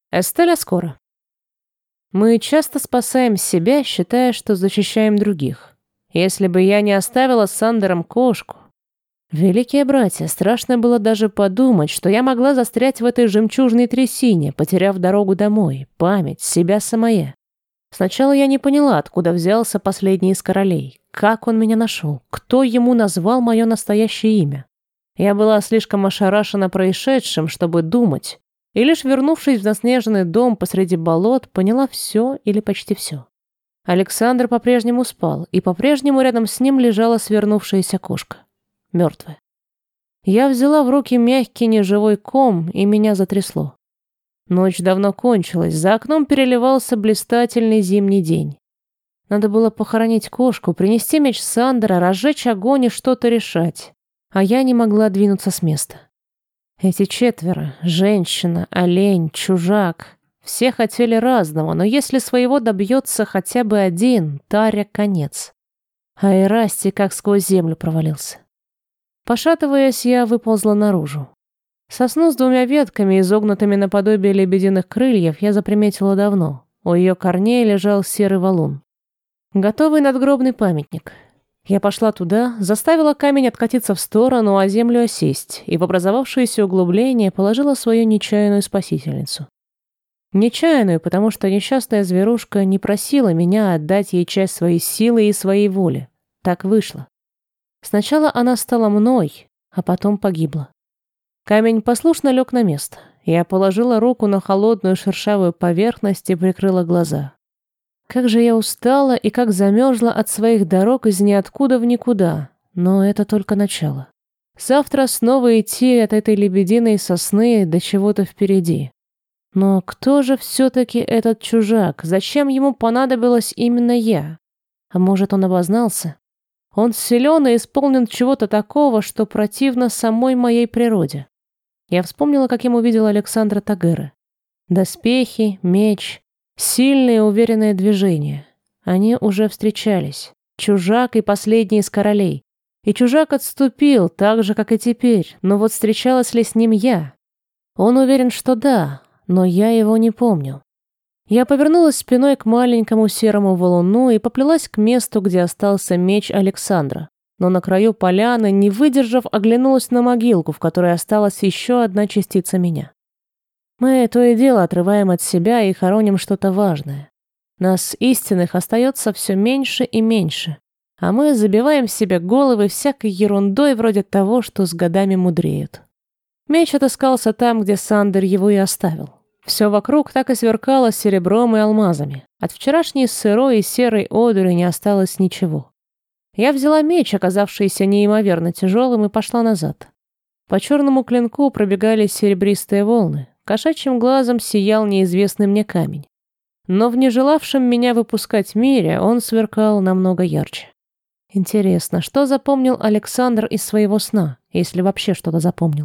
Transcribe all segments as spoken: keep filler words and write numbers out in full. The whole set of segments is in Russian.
Эстель Аскора. Мы часто спасаем себя, считая, что защищаем других. Если бы я не оставила с Сандером кошку... Великие братья, страшно было даже подумать, что я могла застрять в этой жемчужной трясине, потеряв дорогу домой, память, себя самое. Сначала я не поняла, откуда взялся последний из королей, как он меня нашел, кто ему назвал мое настоящее имя. Я была слишком ошарашена происшедшим, чтобы думать, и лишь вернувшись в заснеженный дом посреди болот, поняла все или почти все. Александр по-прежнему спал, и по-прежнему рядом с ним лежала свернувшаяся кошка. Мертвая. Я взяла в руки мягкий неживой ком, и меня затрясло. Ночь давно кончилась, за окном переливался блистательный зимний день. Надо было похоронить кошку, принести меч Сандера, разжечь огонь и что-то решать. А я не могла двинуться с места. Эти четверо — женщина, олень, чужак — все хотели разного, но если своего добьется хотя бы один, Таря конец. А Эрасти как сквозь землю провалился. Пошатываясь, я выползла наружу. Сосну с двумя ветками, изогнутыми наподобие лебединых крыльев, я заприметила давно. У ее корней лежал серый валун. Готовый надгробный памятник. Я пошла туда, заставила камень откатиться в сторону, а землю осесть, и в образовавшееся углубление положила свою нечаянную спасительницу. Нечаянную, потому что несчастная зверушка не просила меня отдать ей часть своей силы и своей воли. Так вышло. Сначала она стала мной, а потом погибла. Камень послушно лег на место. Я положила руку на холодную шершавую поверхность и прикрыла глаза. Как же я устала и как замерзла от своих дорог из ниоткуда в никуда, но это только начало. Завтра снова идти от этой лебединой сосны до чего-то впереди. Но кто же все-таки этот чужак? Зачем ему понадобилась именно я? А может, он обознался? Он силен и исполнен чего-то такого, что противно самой моей природе. Я вспомнила, как ему видела Александра Тагера. Доспехи, меч, сильные уверенные движения. Они уже встречались. Чужак и последний из королей. И чужак отступил, так же, как и теперь. Но вот встречалась ли с ним я? Он уверен, что да, но я его не помню. Я повернулась спиной к маленькому серому валуну и поплелась к месту, где остался меч Александра. Но на краю поляны, не выдержав, оглянулась на могилку, в которой осталась еще одна частица меня. Мы то и дело отрываем от себя и хороним что-то важное. Нас, истинных, остается все меньше и меньше, а мы забиваем себе головы всякой ерундой вроде того, что с годами мудреют. Меч отыскался там, где Сандер его и оставил. Все вокруг так и сверкало серебром и алмазами. От вчерашней сырой и серой одури не осталось ничего. Я взяла меч, оказавшийся неимоверно тяжелым, и пошла назад. По черному клинку пробегали серебристые волны. Кошачьим глазом сиял неизвестный мне камень. Но в нежелавшем меня выпускать мире он сверкал намного ярче. Интересно, что запомнил Александр из своего сна, если вообще что-то запомнил?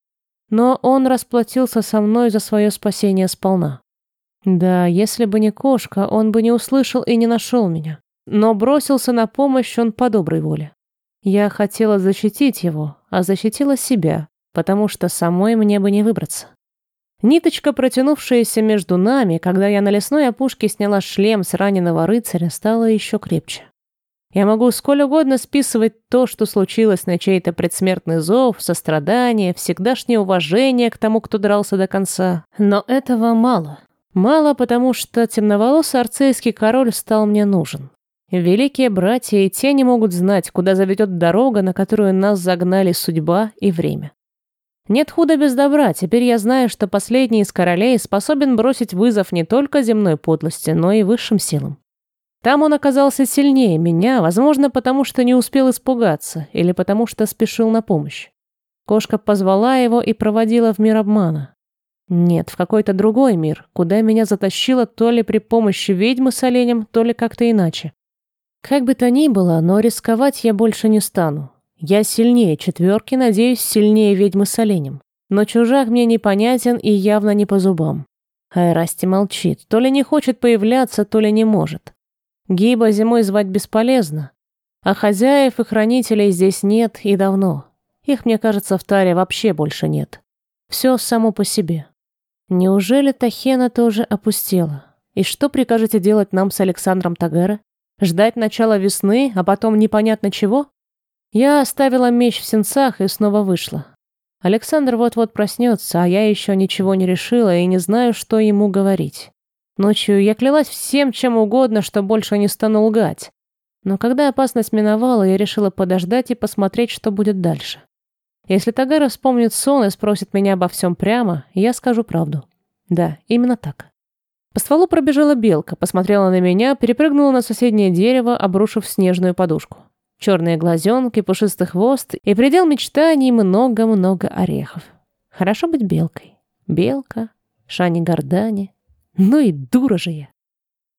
Но он расплатился со мной за свое спасение сполна. Да, если бы не кошка, он бы не услышал и не нашел меня. Но бросился на помощь он по доброй воле. Я хотела защитить его, а защитила себя, потому что самой мне бы не выбраться. Ниточка, протянувшаяся между нами, когда я на лесной опушке сняла шлем с раненого рыцаря, стала еще крепче. Я могу сколь угодно списывать то, что случилось, на чей-то предсмертный зов, сострадание, всегдашнее уважение к тому, кто дрался до конца. Но этого мало. Мало, потому что темноволосый арцейский король стал мне нужен. Великие братья и те не могут знать, куда заведет дорога, на которую нас загнали судьба и время. Нет худа без добра, теперь я знаю, что последний из королей способен бросить вызов не только земной подлости, но и высшим силам. Там он оказался сильнее меня, возможно, потому что не успел испугаться, или потому что спешил на помощь. Кошка позвала его и проводила в мир обмана. Нет, в какой-то другой мир, куда меня затащило то ли при помощи ведьмы с оленем, то ли как-то иначе. Как бы то ни было, но рисковать я больше не стану. Я сильнее четверки, надеюсь, сильнее ведьмы с оленем. Но чужак мне непонятен и явно не по зубам. А Эрасти молчит, то ли не хочет появляться, то ли не может. Гиба зимой звать бесполезно, а хозяев и хранителей здесь нет и давно. Их, мне кажется, в Таре вообще больше нет. Все само по себе. Неужели Тахена тоже опустела? И что прикажете делать нам с Александром Тагера? Ждать начала весны, а потом непонятно чего? Я оставила меч в сенцах и снова вышла. Александр вот-вот проснется, а я еще ничего не решила и не знаю, что ему говорить. Ночью я клялась всем, чем угодно, что больше не стану лгать. Но когда опасность миновала, я решила подождать и посмотреть, что будет дальше. Если Тагера вспомнит сон и спросит меня обо всем прямо, я скажу правду. Да, именно так. По стволу пробежала белка, посмотрела на меня, перепрыгнула на соседнее дерево, обрушив снежную подушку. Черные глазенки, пушистый хвост и предел мечтаний много-много орехов. Хорошо быть белкой. Белка, Шани Гордани. Ну и дура же я.